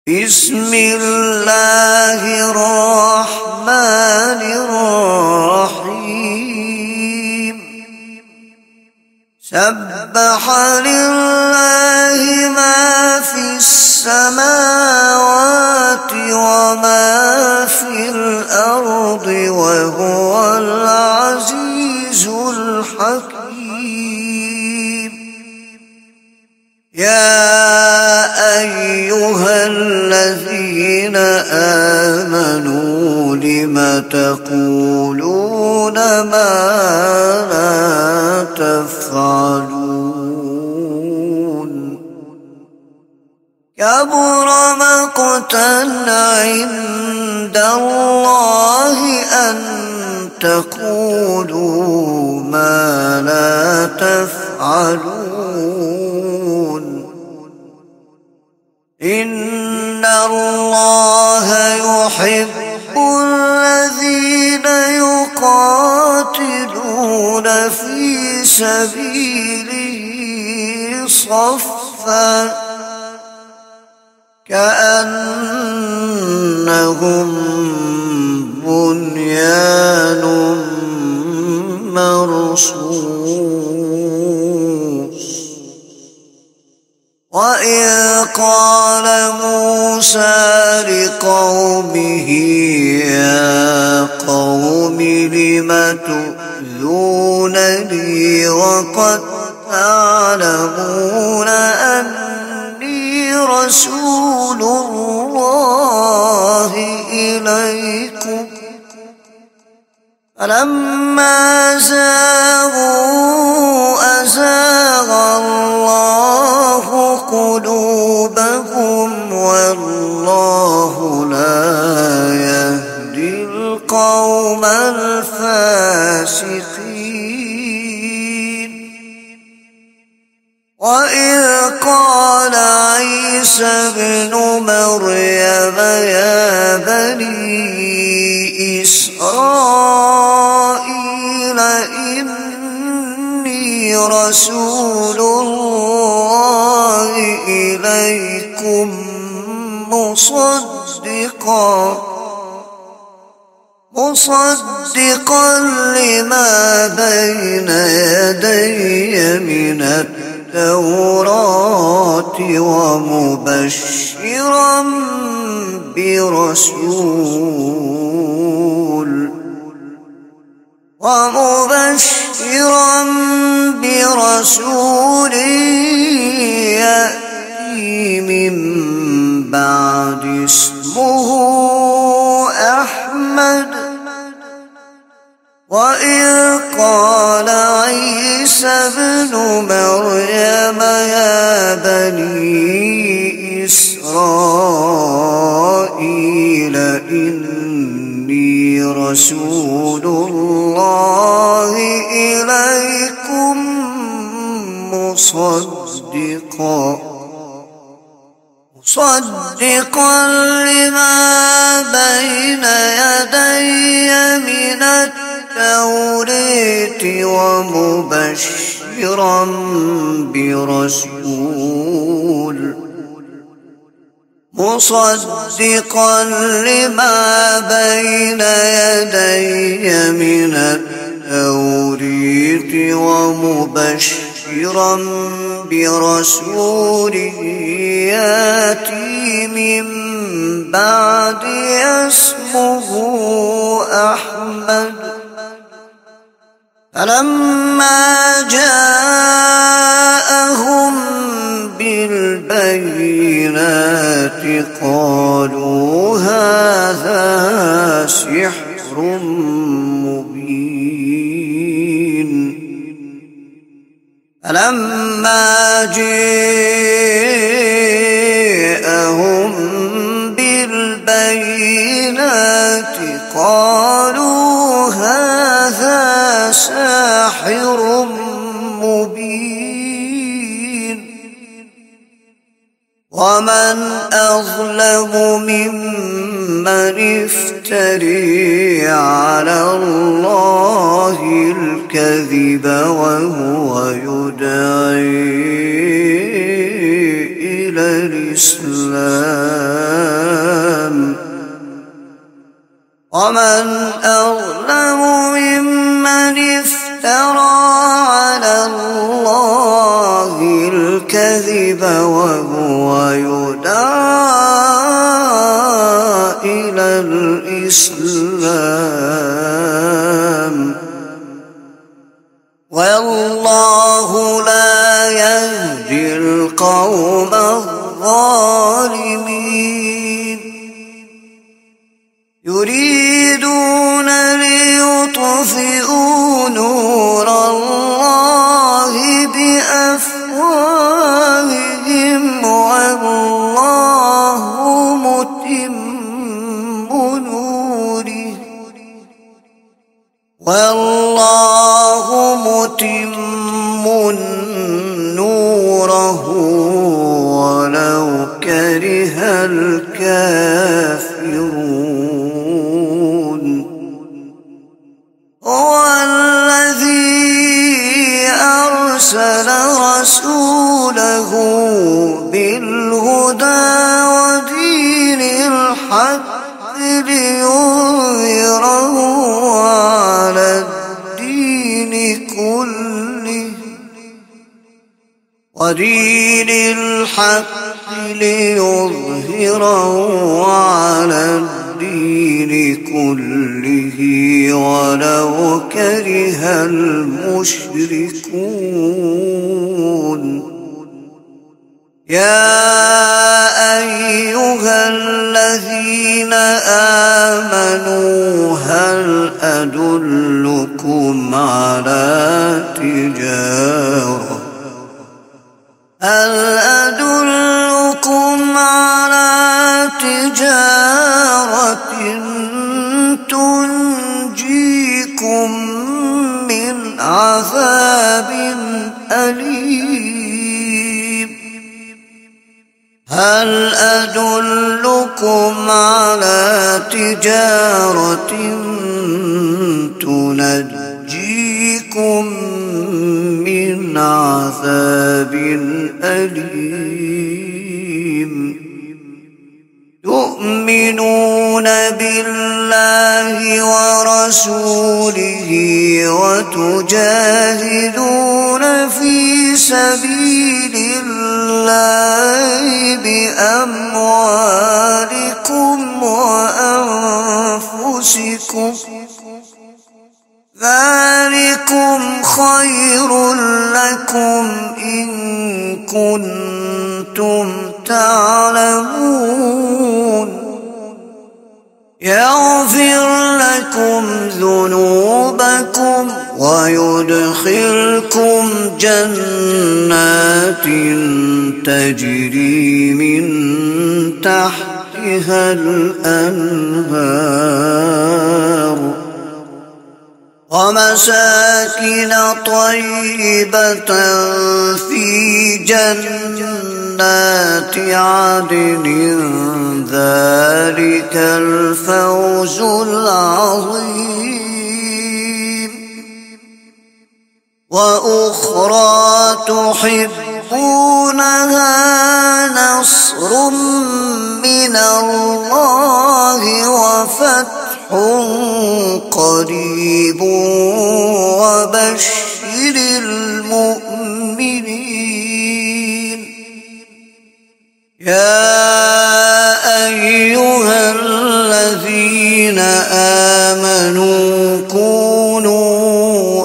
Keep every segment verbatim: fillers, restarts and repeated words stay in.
بسم الله الرحمن الرحيم سبح لله ما في السماوات وما في الأرض وهو العزيز الحكيم. يا أيها الذين آمنوا لم تقولون ما لا تفعلون كبر مقتا عند الله أن تقولوا ما لا تفعلون. إن الله يحب الذين يقاتلون في سبيله صفا كأنهم بنيان مرصوص. وإذ قال موسى لقومه يا قوم لم تؤذونني وقد تعلمون أني رسول الله إليكم فلما زاغوا أزاغ الله قلوبهم والله لا يهدي القوم الفاسقين. وإذ قال عيسى ابن مريم يا بني إسرائيل إني رسول الله إليكم مصدقا مصدقا لما بين يدي من التوراة ومبشرا برسول ومبشرا برسول يأتي من بعد اسمه أحمد. وإذ قال عيسى ابن مريم يا بني إسرائيل إني رسول الله إليكم مصدقا مصدقا لما بين يدي من التوراة ومبشرا برسول مصدقا لما بين يدي من التوراة ومبشرا برسول يأتي من بعد اسمه أحمد. فلما جاءهم بالبينات قالوا هذا سحر مبين. فلما جاءهم بالبينات قالوا هذا ساحر مبين. ومن أظلم ممن افتري على الله الكذب وهو يدعي إلى الإسلام ومن أظلم ممن افترى على الله الكذب وهو يدعى إلى الإسلام والله لا يهدي القوم الظالمين يريدون ليطفئوا نور الله بأفواههم والله متم نوره والله متم نوره ولو كره الكافرون هو الذي أرسل رسوله بالهدى ودين الحق ليظهره على الدين كله ودين الحق ليظهره على الدين كله ولو كره المشركون يا أيها الذين آمنوا هل أدلكم على تجارة هل أدلكم على تجارة تنجيكم من عذاب أليم هل أدلكم على تجارة تنجيكم من عذاب أليم تؤمنون بالله ورسوله وتجاهدون في سبيل الله بأموالكم وأنفسكم ذلكم خير لكم إن كنتم تعلمون يغفر لكم ذنوبكم ويدخلكم جنات تجري من تحتها الأنهار ومساكن طيبة في جنات عدن ذلك الفوز العظيم وأخرى تحبونها نصر من الله وفتح قريب وبشر المؤمنين يا أيها الذين آمنوا كونوا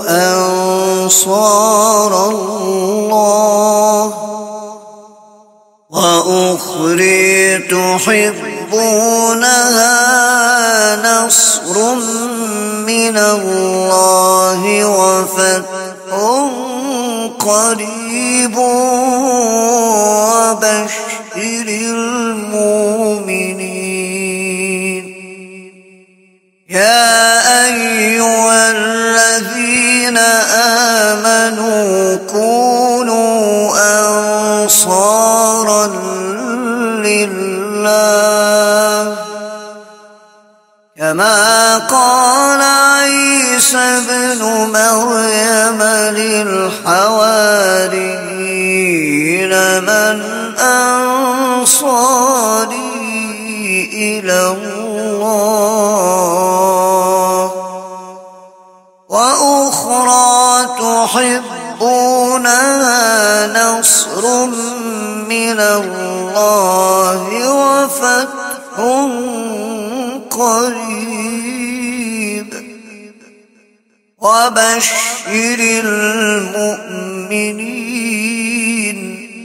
أنصار الله وأخرى تحبونها نصر من الله وفتح قريب وبشر المؤمنين يا أيها الذين آمنوا كونوا أنصارا لله كما قال عيسى ابن مريم للحواريين من أنصاري أنصاري إلى الله وأخرى تحبونها نصر من الله وفتح قريب وبشر المؤمنين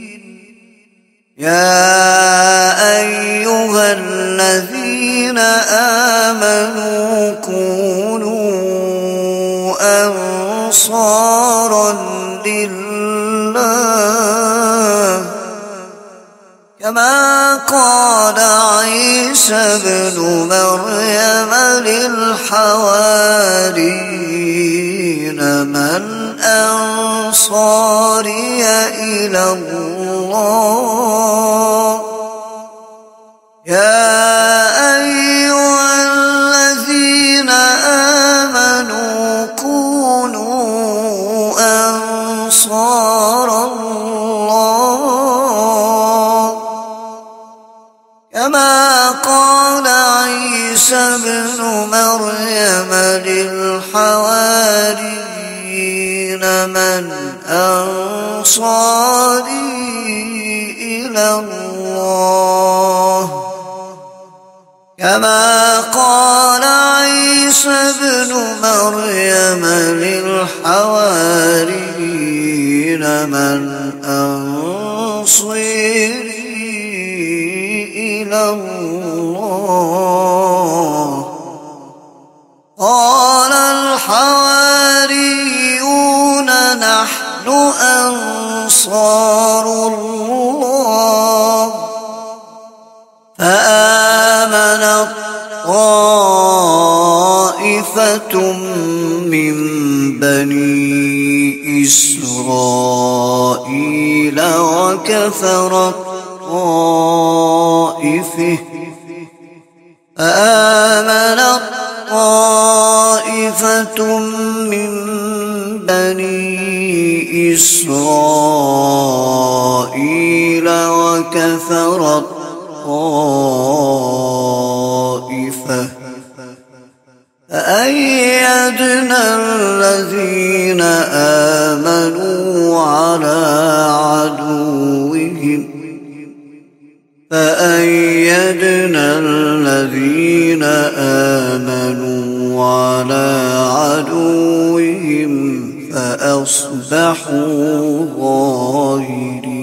يا أيها الذين آمنوا كونوا أنصارا لله كما قال عيسى ابن مريم للحواريين من أنصاري إلى الله يا أيها الذين آمنوا كونوا أنصار الله كما قال عيسى ابن مريم للحواريين من أنصاري إلى الله كما قال عيسى ابن مريم للحواريين من أنصاري إلى الله قال الحواريون نحن أنصار الله فآمنت طائفة من بني إسرائيل وكفرت طائفة فآمنت طائفة من بني إسرائيل وكفرت طائفة فأيدنا الذين آمنوا على عدوهم فأيدنا الذين آمنوا على عدوهم فأصبحوا ظاهرين.